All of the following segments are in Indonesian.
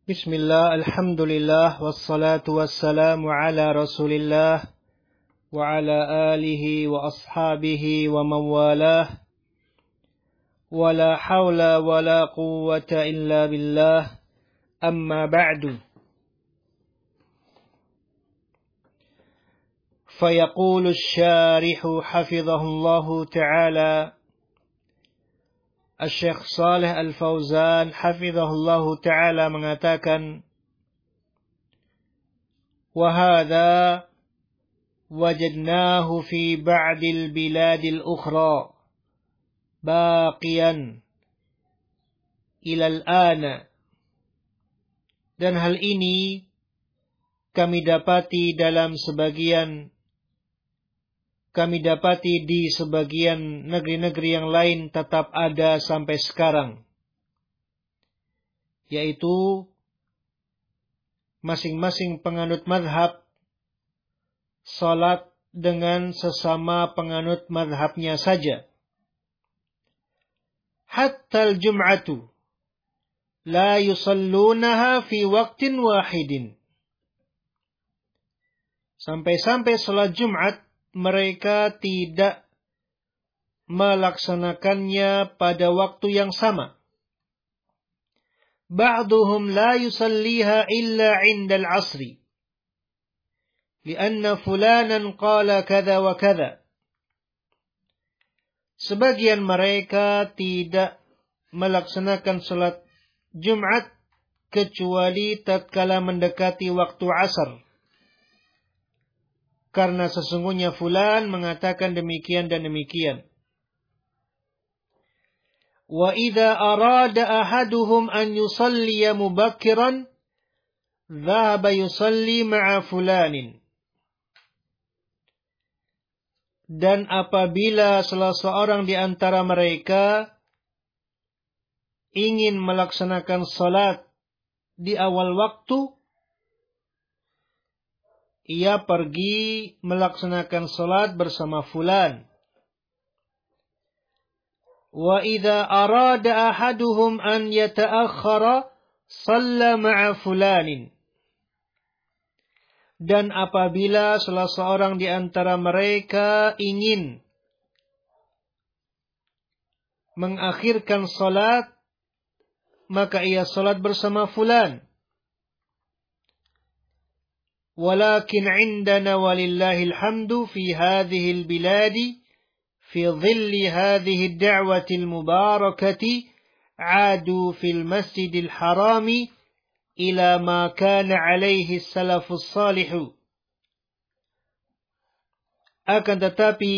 Bismillah, alhamdulillah, wassalatu wassalamu ala rasulillah, wa ala alihi wa ashabihi wa mawalah, wa la hawla wa la quwwata illa billah, amma ba'du. Fayaqulu syarihu hafizahullahu ta'ala, Syekh Shalih Al-Fauzan hafizahullahu ta'ala mengatakan, wa hadha wajadnahu fi ba'dil biladil ukhra baqiyan ilal ana. Dan hal ini kami dapati di sebagian negeri-negeri yang lain tetap ada sampai sekarang. Yaitu masing-masing penganut madhab salat dengan sesama penganut madhabnya saja. Hatta al-jum'atu la yusallunaha fi waqtin wahidin. Sampai-sampai salat Jumat mereka tidak melaksanakannya pada waktu yang sama. Ba'duhum la yusalliha illa 'inda al-'asri. Lianna fulanan qala kadza wa kadza. Sebagian mereka tidak melaksanakan salat Jumat kecuali tatkala mendekati waktu asar. Karena sesungguhnya fulan mengatakan demikian dan demikian. Wa idza arada ahaduhum an yusalliya mubakkiran dhahaba yusalli ma'a fulanin. Dan apabila salah seorang di antara mereka ingin melaksanakan salat di awal waktu, ia pergi melaksanakan salat bersama fulan. Wa idza arada ahaduhum an yata'akhkhara shalla ma'a fulanin. Dan apabila salah seorang di antara mereka ingin mengakhirkan salat, maka ia salat bersama fulan. ولكن عندنا ولله الحمد في هذه البلاد في ظل هذه الدعوة المباركة عادوا في المسجد الحرام إلى ما كان عليه السلف الصالح. Akan tetapi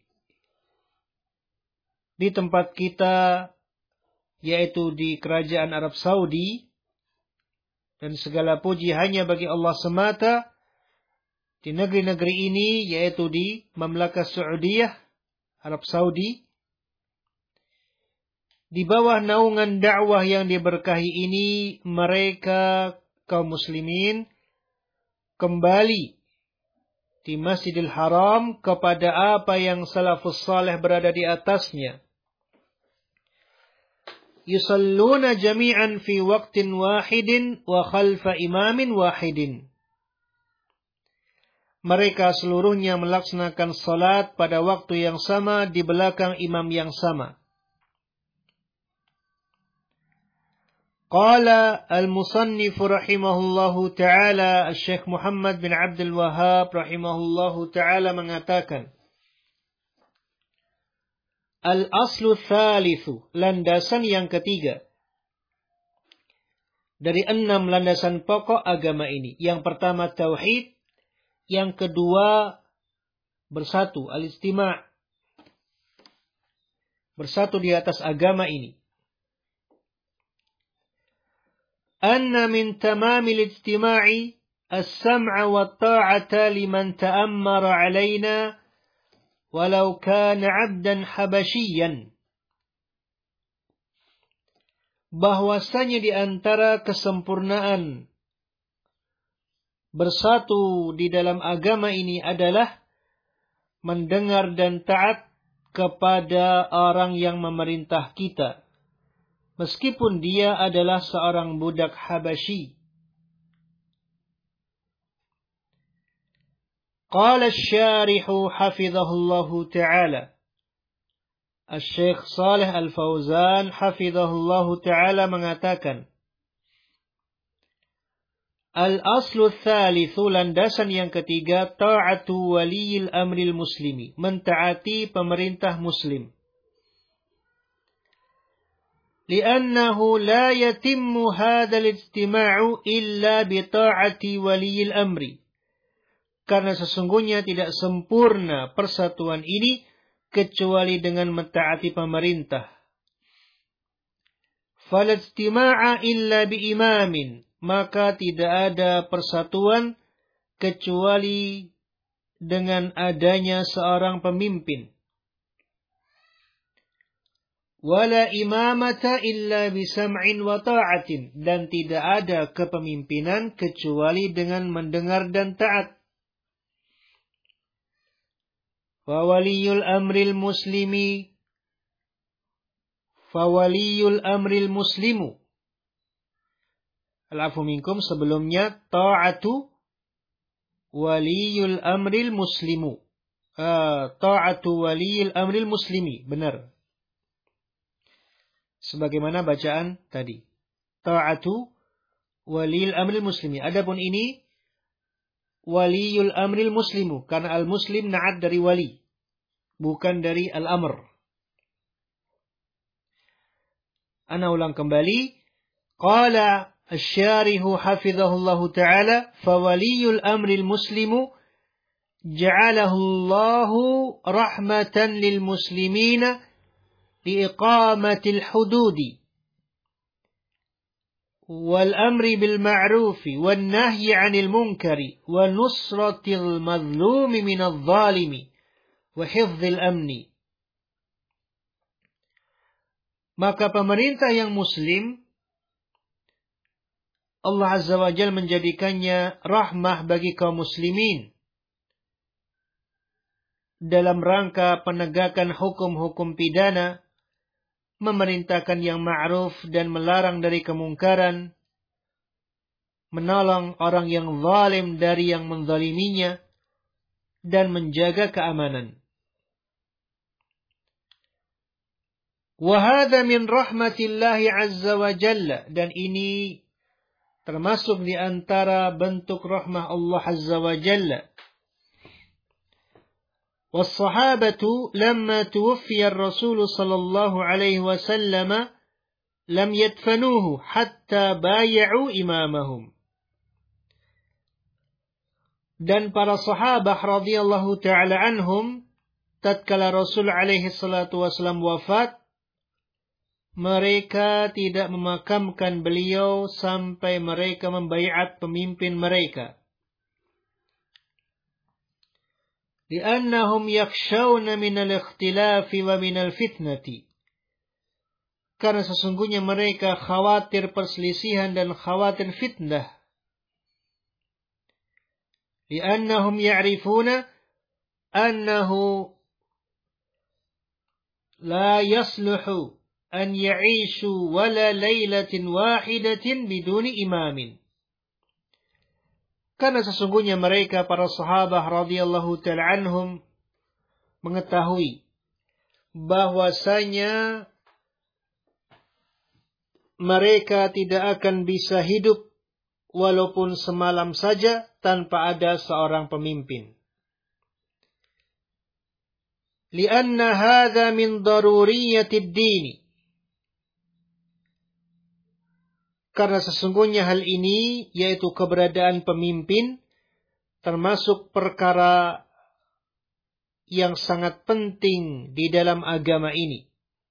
di tempat kita, yaitu di kerajaan Arab Saudi, dan segala puji hanya bagi Allah semata, di negeri-negeri ini, yaitu di Mamlakah Saudiyah, Arab Saudi, di bawah naungan dakwah yang diberkahi ini, mereka kaum muslimin kembali di Masjidil Haram kepada apa yang salafus saleh berada di atasnya. Yusalluna jami'an fi waqtin wahidin wa khalfa imamin wahidin. Mereka seluruhnya melaksanakan salat pada waktu yang sama di belakang imam yang sama. Qala al-musannif rahimahullahu ta'ala, Syekh Muhammad bin Abdul Wahhab rahimahullahu ta'ala mengatakan, Al-aslu thalithu, landasan yang ketiga dari 6 landasan pokok agama ini. Yang pertama tauhid, yang kedua bersatu, al-istima', bersatu di atas agama ini. Anna min tamamil istima'i as-sam'a wa ta'ata liman ta'ammara 'alaina walau kana 'abdan habasyian. Bahwasanya di antara kesempurnaan bersatu di dalam agama ini adalah mendengar dan taat kepada orang yang memerintah kita, meskipun dia adalah seorang budak Habasyi. Qala asy-syarihu hafizahullahu ta'ala. Asy-Syaikh Shalih Al-Fauzan hafizahullahu ta'ala mengatakan, Al-aslu tsalitsu, landasan yang ketiga, ta'atu waliyil amril muslimi, mentaati pemerintah muslim. Li'annahu la yatimmu hadzal ijtima'u illa bi ta'ati waliyil amri. Karena sesungguhnya tidak sempurna persatuan ini kecuali dengan mentaati pemerintah. Fala ijtima'a illa bi imamin, maka tidak ada persatuan kecuali dengan adanya seorang pemimpin. Wala imamata illa bisam'in wa ta'atin, dan tidak ada kepemimpinan kecuali dengan mendengar dan taat. Fawaliyul amril muslimu. Al-afu minkum, sebelumnya ta'atu waliyul amril muslimu. Ta'atu waliyul amril muslimi, benar. Sebagaimana bacaan tadi. Ta'atu waliyul amril muslimi. Adapun ini waliyul amril muslimu, karena al-muslim na'at dari wali, bukan dari al-amr. Ana ulang kembali. Qala asy-syarihu hafizahullahu ta'ala, fawaliyul amril muslimu ja'alahu Allahu rahmatan lil muslimina liiqamatil hududi والأمر بالمعروف والنهي عن المنكر ونصرة المظلوم من الظالم وحفظ الأمن. Maka pemerintah yang muslim, Allah Azza wa Jalla menjadikannya rahmah bagi kaum muslimin dalam rangka penegakan hukum-hukum pidana, memerintahkan yang ma'ruf dan melarang dari kemungkaran, menolong orang yang zalim dari yang menzaliminya, dan menjaga keamanan. Wa hadza min rahmatillahi azza wa jalla, dan ini termasuk di antara bentuk rahmah Allah azza wa jalla. والصحابة لما توفي الرسول صلى الله عليه وسلم لم يدفنوه حتى بايعوا إمامهم. Dan para sahabat radhiyallahu ta'ala anhum, tatkala Rasul alaihi salatu wasallam wafat, mereka tidak memakamkan beliau sampai mereka membaiat pemimpin mereka. لأنهم يخشون من الاختلاف ومن الفتنة. Karena sesungguhnya mereka khawatir perselisihan dan khawatir fitnah. لأنهم يعرفون أنه لا يصلح أن يعيشوا ولا ليلة واحدة بدون إمام. Karena sesungguhnya mereka, para sahabat radhiyallahu ta'ala anhum, mengetahui bahwasanya mereka tidak akan bisa hidup walaupun semalam saja tanpa ada seorang pemimpin. Lianna hadza min daruriyatid din. Karena sesungguhnya hal ini, yaitu keberadaan pemimpin, termasuk perkara yang sangat penting di dalam agama ini.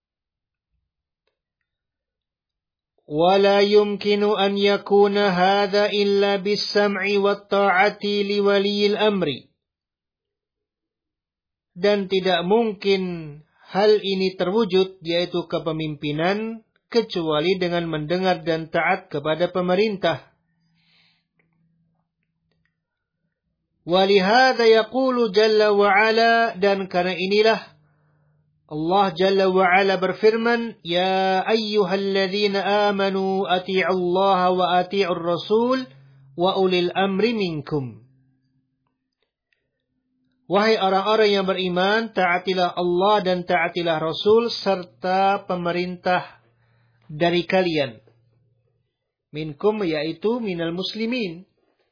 وَلَا يُمْكِنُ أَنْ يَكُونَ هَذَا إِلَّا بِالسَّمْعِ وَالطَّاعَةِ لِوَلِيِّ الْأَمْرِ. Dan tidak mungkin hal ini terwujud, yaitu kepemimpinan, kecuali dengan mendengar dan taat kepada pemerintah. Walihada yaqulu jalla wa ala, dan karena inilah Allah jalla wa ala berfirman, ya ayyuhalladzina amanu ati'ullaha wa ati'ur rasul wa ulil amri minkum. Wahai orang-orang yang beriman, taatilah Allah dan taatilah Rasul serta pemerintah dari kalian. Minkum yaitu minal muslimin.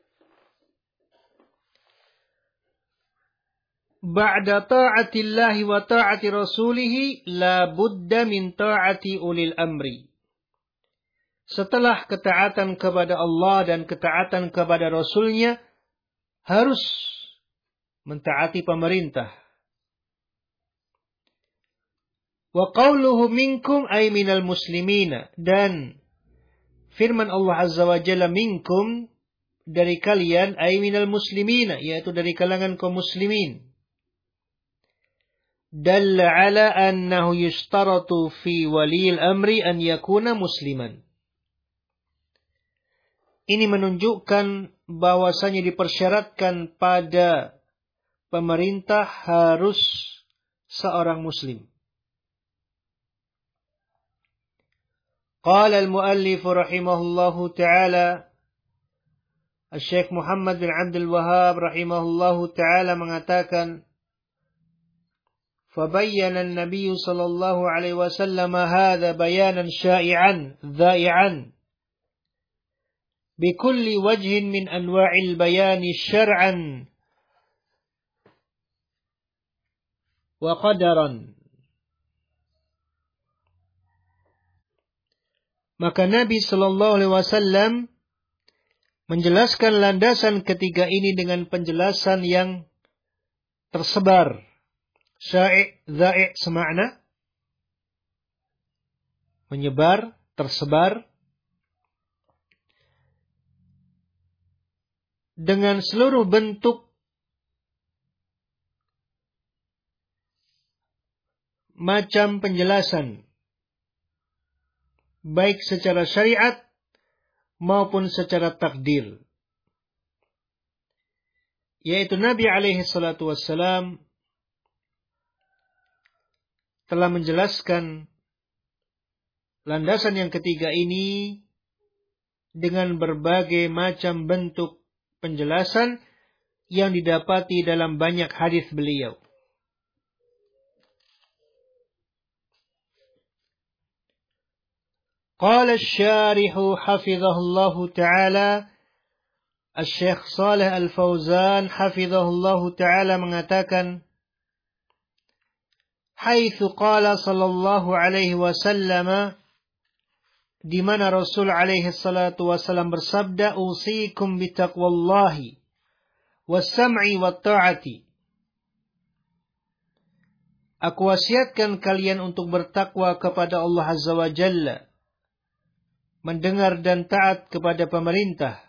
Ba'da ta'atillahi wa ta'ati rasulihi la budda min ta'ati ulil amri. Setelah ketaatan kepada Allah dan ketaatan kepada Rasulnya, harus mentaati pemerintah. Wa qawluhu minkum ay minal muslimina. Dan firman Allah Azza wa Jalla minkum dari kalian ay minal muslimina, yaitu dari kalangan kaum muslimin. Dalla ala annahu yushtaratu fi waliyil amri an yakuna musliman. Ini menunjukkan bahwasanya dipersyaratkan pada pemerintah harus seorang muslim. Qala al-muallif rahimahullahu ta'ala, Syekh Muhammad bin Abdul Wahhab rahimahullahu ta'ala mengatakan, فَبَيَّنَ النَّبِيُّ صلى الله عليه وسلم هذا بيانا شائعا ذائعا بكل وجه من أنواع البيان شرعا وقدرا. Maka Nabi Sallallahu Alaihi Wasallam menjelaskan landasan ketiga ini dengan penjelasan yang tersebar. Syai' dha'i' semakna menyebar, tersebar dengan seluruh bentuk macam penjelasan, baik secara syariat maupun secara takdir. Yaitu Nabi alaihi salatu wassalam telah menjelaskan landasan yang ketiga ini dengan berbagai macam bentuk penjelasan yang didapati dalam banyak hadis beliau. Qala asy-syarihu hafizahullahu ta'ala, Asy-Syaikh Shalih Al-Fauzan hafizahullahu ta'ala mengatakan, haitsu qala sallallahu alaihi wasallam, di mana Rasul alaihi salatu wasallam bersabda, usikum bitaqwallahi was-sam'i wat-ta'ati. Aku wasiatkan kalian untuk bertakwa kepada Allah Azza wa Jalla, mendengar dan taat kepada pemerintah.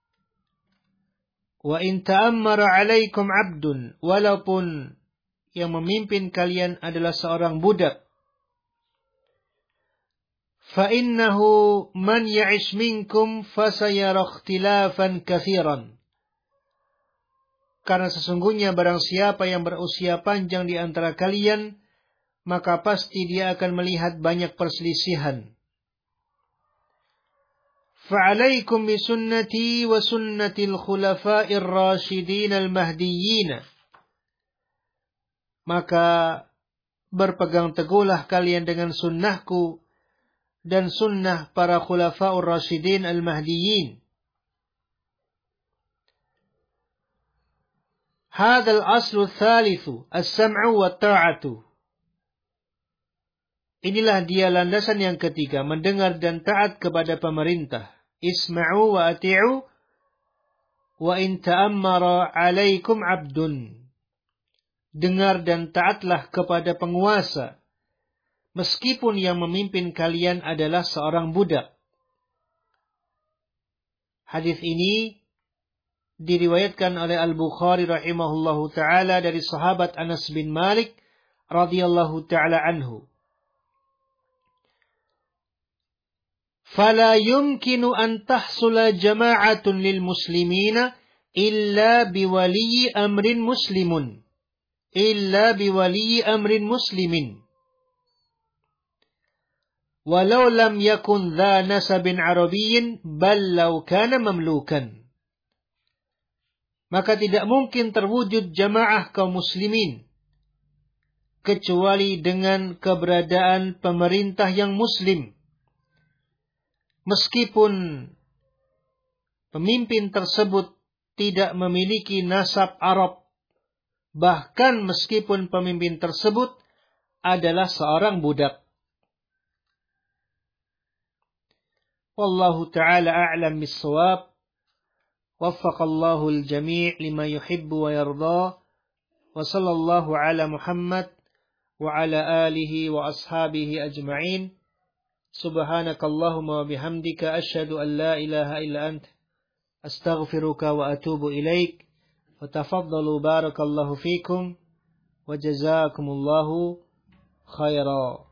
Wa in ta'ammara 'alaikum 'abdun, walaupun yang memimpin kalian adalah seorang budak. Fa innahu man ya'ish minkum fasayara ikhtilafan katsiran. Karena sesungguhnya barang siapa yang berusia panjang di antara kalian, maka pasti dia akan melihat banyak perselisihan. Fa'alaikum bisunnati wa sunnatil khulafa'ir rasyidin al-mahdiyyin. Maka berpegang teguhlah kalian dengan sunnahku dan sunnah para khulafa'ur rasyidin al-mahdiyyin. Hadzal aslu tsalitsu as-sam'u wa ta'atu. Inilah dia landasan yang ketiga, mendengar dan taat kepada pemerintah. Isma'u wa ati'u wa in ta'ammara 'alaikum 'abdun. Dengar dan taatlah kepada penguasa, meskipun yang memimpin kalian adalah seorang budak. Hadis ini diriwayatkan oleh Al-Bukhari rahimahullahu ta'ala dari sahabat Anas bin Malik radhiyallahu ta'ala anhu. Fala yumkinu an tahsula jama'atun lil muslimina illa biwaliyi amrin muslimun. Illa biwaliyi amrin muslimin. Walau lam yakun dha nasabin arabiyyin bal law kana mamlukan. maka tidak mungkin terwujud jamaah kaum muslimin kecuali dengan keberadaan pemerintah yang muslim. Meskipun pemimpin tersebut tidak memiliki nasab Arab, bahkan meskipun pemimpin tersebut adalah seorang budak. Wallahu ta'ala a'lam bis-shawab. Waffaqallahu al-jami' lima yuhibbu wa yarda. Wa sallallahu ala Muhammad wa ala alihi wa ashabihi ajma'in. Subhanakallahumma wa bihamdika asyhadu an la ilaha illa ant astaghfiruka wa atubu ilaik. Wa tafaddalu barakallahu fikum wa jazakumullahu khaira.